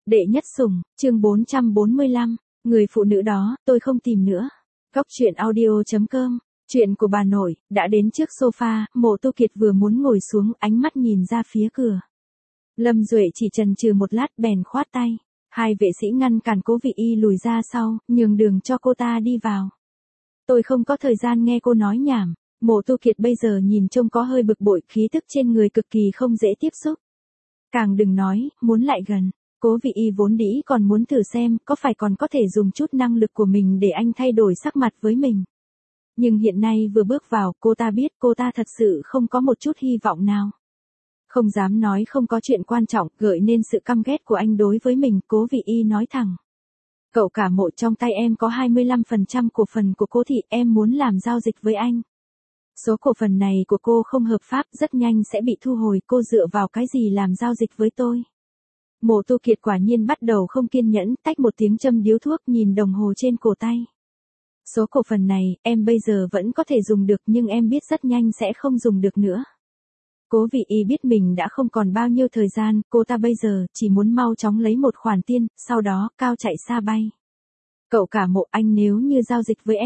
Đệ nhất sủng, chương 445, người phụ nữ đó, tôi không tìm nữa. Góc truyện audio.com, chuyện của bà nội, đã đến trước sofa, Mộ Tu Kiệt vừa muốn ngồi xuống, ánh mắt nhìn ra phía cửa. Lâm Duệ chỉ chần chừ một lát bèn khoát tay. Hai vệ sĩ ngăn cản Cố Vị Y lùi ra sau, nhường đường cho cô ta đi vào. Tôi không có thời gian nghe cô nói nhảm. Mộ Tu Kiệt bây giờ nhìn trông có hơi bực bội, khí tức trên người cực kỳ không dễ tiếp xúc. Càng đừng nói, muốn lại gần. Cố Vị Y vốn dĩ còn muốn thử xem có phải còn có thể dùng chút năng lực của mình để anh thay đổi sắc mặt với mình. Nhưng hiện nay vừa bước vào, cô ta biết cô ta thật sự không có một chút hy vọng nào. Không dám nói không có chuyện quan trọng, gợi nên sự căm ghét của anh đối với mình, Cố Vị Y nói thẳng. Cậu cả Mộ, trong tay em có 25% cổ phần của cô Thị, em muốn làm giao dịch với anh. Số cổ phần này của cô không hợp pháp, rất nhanh sẽ bị thu hồi, cô dựa vào cái gì làm giao dịch với tôi? Mộ Tu Kiệt quả nhiên bắt đầu không kiên nhẫn, tách một tiếng châm điếu thuốc, nhìn đồng hồ trên cổ tay. Số cổ phần này, em bây giờ vẫn có thể dùng được nhưng em biết rất nhanh sẽ không dùng được nữa. Cố Vị Y biết mình đã không còn bao nhiêu thời gian, cô ta bây giờ chỉ muốn mau chóng lấy một khoản tiền, sau đó cao chạy xa bay. Cậu cả Mộ, anh nếu như giao dịch với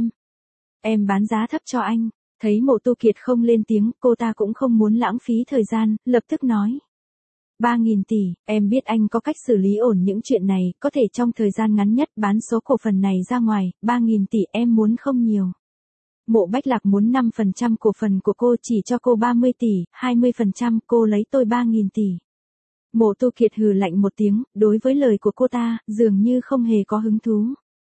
em bán giá thấp cho anh. Thấy Mộ Tu Kiệt không lên tiếng, cô ta cũng không muốn lãng phí thời gian, lập tức nói. 3.000 tỷ, em biết anh có cách xử lý ổn những chuyện này, có thể trong thời gian ngắn nhất bán số cổ phần này ra ngoài, 3.000 tỷ em muốn không nhiều. Mộ Bách Lạc muốn 5% cổ phần của cô, chỉ cho cô 30 tỷ, 20% cô lấy tôi 3.000 tỷ. Mộ Tu Kiệt hừ lạnh một tiếng, đối với lời của cô ta, dường như không hề có hứng thú.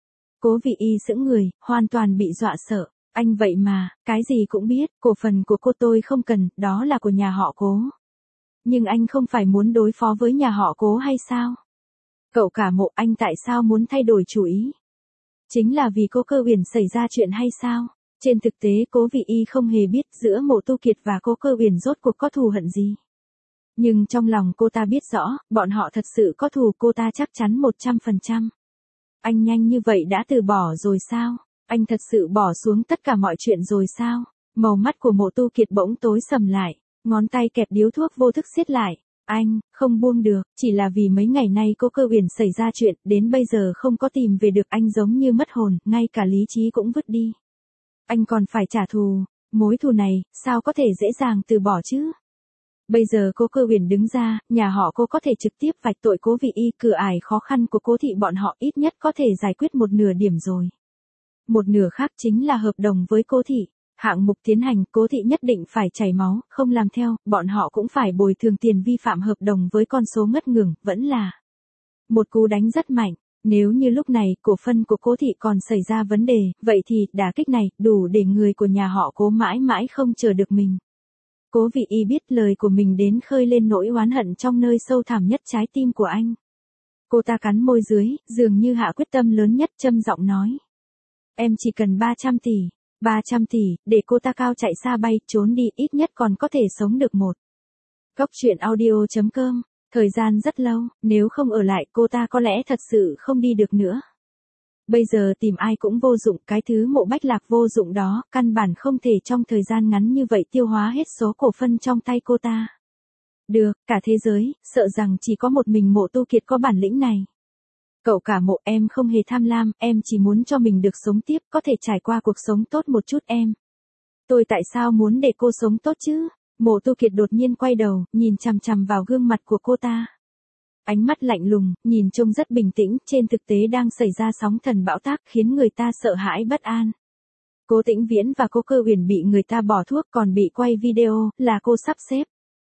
Cố Vị Y sững người, hoàn toàn bị dọa sợ. Anh vậy mà, cái gì cũng biết, cổ phần của cô tôi không cần, đó là của nhà họ Cố. Nhưng anh không phải muốn đối phó với nhà họ Cố hay sao? Cậu cả Mộ, anh tại sao muốn thay đổi chủ ý? Chính là vì cô Cơ Uyển xảy ra chuyện hay sao? Trên thực tế Cố Vị Y không hề biết giữa Mộ Tu Kiệt và cô Cơ Uyển rốt cuộc có thù hận gì. Nhưng trong lòng cô ta biết rõ, bọn họ thật sự có thù, cô ta chắc chắn 100%. Anh nhanh như vậy đã từ bỏ rồi sao? Anh thật sự bỏ xuống tất cả mọi chuyện rồi sao? Màu mắt của Mộ Tu Kiệt bỗng tối sầm lại, ngón tay kẹp điếu thuốc vô thức siết lại. Anh, không buông được, chỉ là vì mấy ngày nay cô Cơ Uyển xảy ra chuyện, đến bây giờ không có tìm về được, anh giống như mất hồn, ngay cả lý trí cũng vứt đi. Anh còn phải trả thù, mối thù này, sao có thể dễ dàng từ bỏ chứ? Bây giờ cô Cơ Uyển đứng ra, nhà họ Cô có thể trực tiếp vạch tội Cố Vị Y, cửa ải khó khăn của Cố Thị bọn họ ít nhất có thể giải quyết một nửa điểm rồi. Một nửa khác chính là hợp đồng với Cố Thị. Hạng mục tiến hành, Cố Thị nhất định phải chảy máu, không làm theo, bọn họ cũng phải bồi thường tiền vi phạm hợp đồng với con số ngất ngưởng, vẫn là một cú đánh rất mạnh. Nếu như lúc này, cổ phân của Cố Thị còn xảy ra vấn đề, vậy thì, đả kích này, đủ để người của nhà họ Cố mãi mãi không chờ được mình. Cố Vị Y biết lời của mình đến khơi lên nỗi oán hận trong nơi sâu thẳm nhất trái tim của anh. Cô ta cắn môi dưới, dường như hạ quyết tâm lớn nhất, trầm giọng nói. Em chỉ cần 300 tỷ. 300 tỷ, để cô ta cao chạy xa bay, trốn đi, ít nhất còn có thể sống được một. Góc truyện audio.com, thời gian rất lâu, nếu không ở lại cô ta có lẽ thật sự không đi được nữa. Bây giờ tìm ai cũng vô dụng, cái thứ Mộ Bách Lạc vô dụng đó, căn bản không thể trong thời gian ngắn như vậy tiêu hóa hết số cổ phân trong tay cô ta. Được, cả thế giới, sợ rằng chỉ có một mình Mộ Tu Kiệt có bản lĩnh này. Cậu cả Mộ, em không hề tham lam, em chỉ muốn cho mình được sống tiếp, có thể trải qua cuộc sống tốt một chút em. Tôi tại sao muốn để cô sống tốt chứ? Mộ Tu Kiệt đột nhiên quay đầu, nhìn chằm chằm vào gương mặt của cô ta. Ánh mắt lạnh lùng, nhìn trông rất bình tĩnh, trên thực tế đang xảy ra sóng thần bão táp khiến người ta sợ hãi bất an. Cố Tĩnh Viễn và cô Cơ Uyển bị người ta bỏ thuốc còn bị quay video, là cô sắp xếp.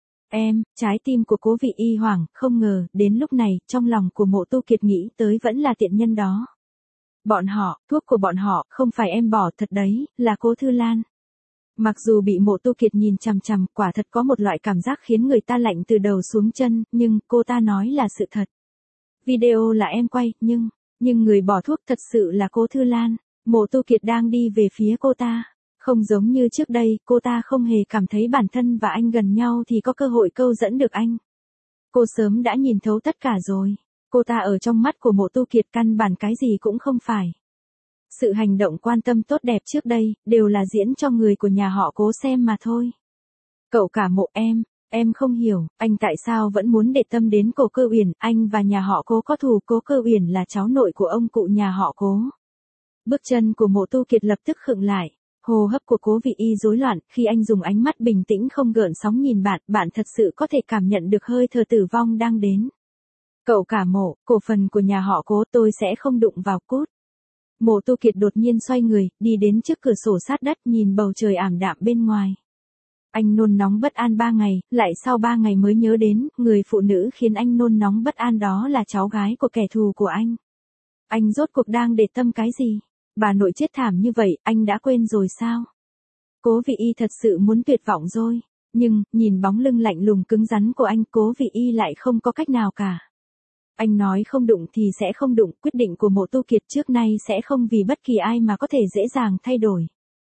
Trái tim của Cố Vị Y hoảng, không ngờ, đến lúc này, trong lòng của Mộ Tu Kiệt nghĩ tới vẫn là tiện nhân đó. Bọn họ, thuốc của bọn họ, không phải em bỏ thật đấy, là Cố Thư Lan. Mặc dù bị Mộ Tu Kiệt nhìn chằm chằm, quả thật có một loại cảm giác khiến người ta lạnh từ đầu xuống chân, nhưng, cô ta nói là sự thật. Video là em quay, nhưng người bỏ thuốc thật sự là Cố Thư Lan. Mộ Tu Kiệt đang đi về phía cô ta. Không giống như trước đây, cô ta không hề cảm thấy bản thân và anh gần nhau thì có cơ hội câu dẫn được anh. Cô sớm đã nhìn thấu tất cả rồi. Cô ta ở trong mắt của Mộ Tu Kiệt căn bản cái gì cũng không phải. Sự hành động quan tâm tốt đẹp trước đây, đều là diễn cho người của nhà họ Cố xem mà thôi. Cậu cả Mộ, Em không hiểu, anh tại sao vẫn muốn để tâm đến Cố Cơ Uyển, anh và nhà họ Cố có thù, Cố Cơ Uyển là cháu nội của ông cụ nhà họ Cố. Bước chân của Mộ Tu Kiệt lập tức khựng lại, hô hấp của Cố Vị Y rối loạn, khi anh dùng ánh mắt bình tĩnh không gợn sóng nhìn bạn, bạn thật sự có thể cảm nhận được hơi thở tử vong đang đến. Cậu cả Mộ, cổ phần của nhà họ Cố tôi sẽ không đụng vào cút. Mộ Tu Kiệt đột nhiên xoay người, đi đến trước cửa sổ sát đất nhìn bầu trời ảm đạm bên ngoài. Anh nôn nóng bất an 3 ngày, lại sau 3 ngày mới nhớ đến, người phụ nữ khiến anh nôn nóng bất an đó là cháu gái của kẻ thù của anh. Anh rốt cuộc đang để tâm cái gì? Bà nội chết thảm như vậy, anh đã quên rồi sao? Cố Vị Y thật sự muốn tuyệt vọng rồi. Nhưng, nhìn bóng lưng lạnh lùng cứng rắn của anh, Cố Vị Y lại không có cách nào cả. Anh nói không đụng thì sẽ không đụng, quyết định của Mộ Tu Kiệt trước nay sẽ không vì bất kỳ ai mà có thể dễ dàng thay đổi.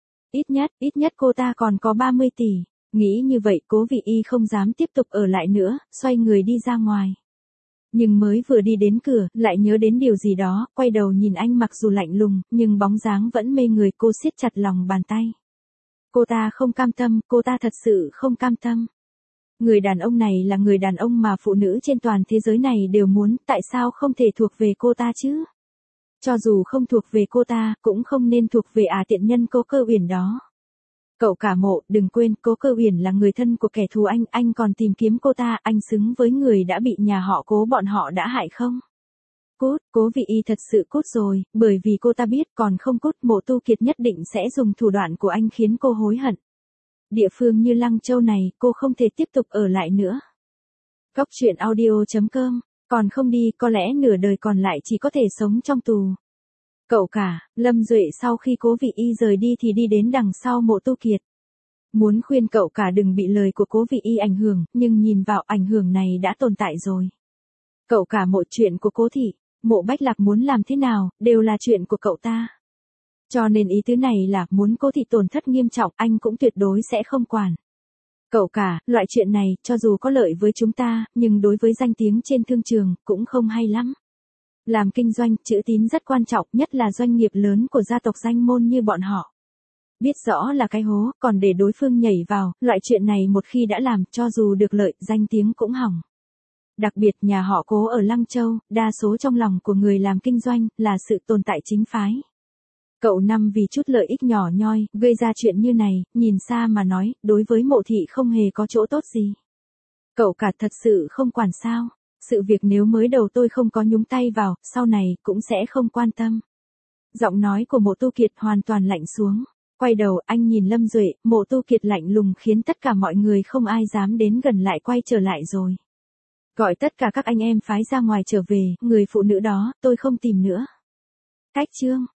Ít nhất cô ta còn có 30 tỷ. Nghĩ như vậy Cố Vị Y không dám tiếp tục ở lại nữa, xoay người đi ra ngoài. Nhưng mới vừa đi đến cửa, lại nhớ đến điều gì đó, quay đầu nhìn anh mặc dù lạnh lùng, nhưng bóng dáng vẫn mê người, cô siết chặt lòng bàn tay. Cô ta không cam tâm, cô ta thật sự không cam tâm. Người đàn ông này là người đàn ông mà phụ nữ trên toàn thế giới này đều muốn, tại sao không thể thuộc về cô ta chứ? Cho dù không thuộc về cô ta, cũng không nên thuộc về tiện nhân Cố Cơ Uyển đó. Cậu cả Mộ, đừng quên, Cố Cơ Uyển là người thân của kẻ thù anh còn tìm kiếm cô ta, anh xứng với người đã bị nhà họ Cố bọn họ đã hại không? Cút, Cố Vị Y thật sự cút rồi, bởi vì cô ta biết còn không cút Mộ Tu Kiệt nhất định sẽ dùng thủ đoạn của anh khiến cô hối hận. Địa phương như Lăng Châu này, cô không thể tiếp tục ở lại nữa. Góc truyện audio.com, còn không đi, có lẽ nửa đời còn lại chỉ có thể sống trong tù. Cậu cả, Lâm Duệ sau khi Cố Vị Y rời đi thì đi đến đằng sau Mộ Tu Kiệt. Muốn khuyên cậu cả đừng bị lời của Cố Vị Y ảnh hưởng, nhưng nhìn vào ảnh hưởng này đã tồn tại rồi. Cậu cả Mộ, chuyện của Cố thị, Mộ Bách Lạc muốn làm thế nào, đều là chuyện của cậu ta. Cho nên ý tứ này là muốn Cố thị tổn thất nghiêm trọng, anh cũng tuyệt đối sẽ không quản. Cậu cả, loại chuyện này, cho dù có lợi với chúng ta, nhưng đối với danh tiếng trên thương trường, cũng không hay lắm. Làm kinh doanh, chữ tín rất quan trọng, nhất là doanh nghiệp lớn của gia tộc danh môn như bọn họ. Biết rõ là cái hố, còn để đối phương nhảy vào, loại chuyện này một khi đã làm, cho dù được lợi, danh tiếng cũng hỏng. Đặc biệt nhà họ Cố ở Lăng Châu, đa số trong lòng của người làm kinh doanh, là sự tồn tại chính phái. Cậu Năm vì chút lợi ích nhỏ nhoi, gây ra chuyện như này, nhìn xa mà nói, đối với Mộ thị không hề có chỗ tốt gì. Cậu cả thật sự không quản sao? Sự việc nếu mới đầu tôi không có nhúng tay vào, sau này cũng sẽ không quan tâm. Giọng nói của Mộ Tu Kiệt hoàn toàn lạnh xuống. Quay đầu anh nhìn Lâm Duệ, Mộ Tu Kiệt lạnh lùng khiến tất cả mọi người không ai dám đến gần lại, quay trở lại rồi. Gọi tất cả các anh em phái ra ngoài trở về, người phụ nữ đó, tôi không tìm nữa. Cách chương.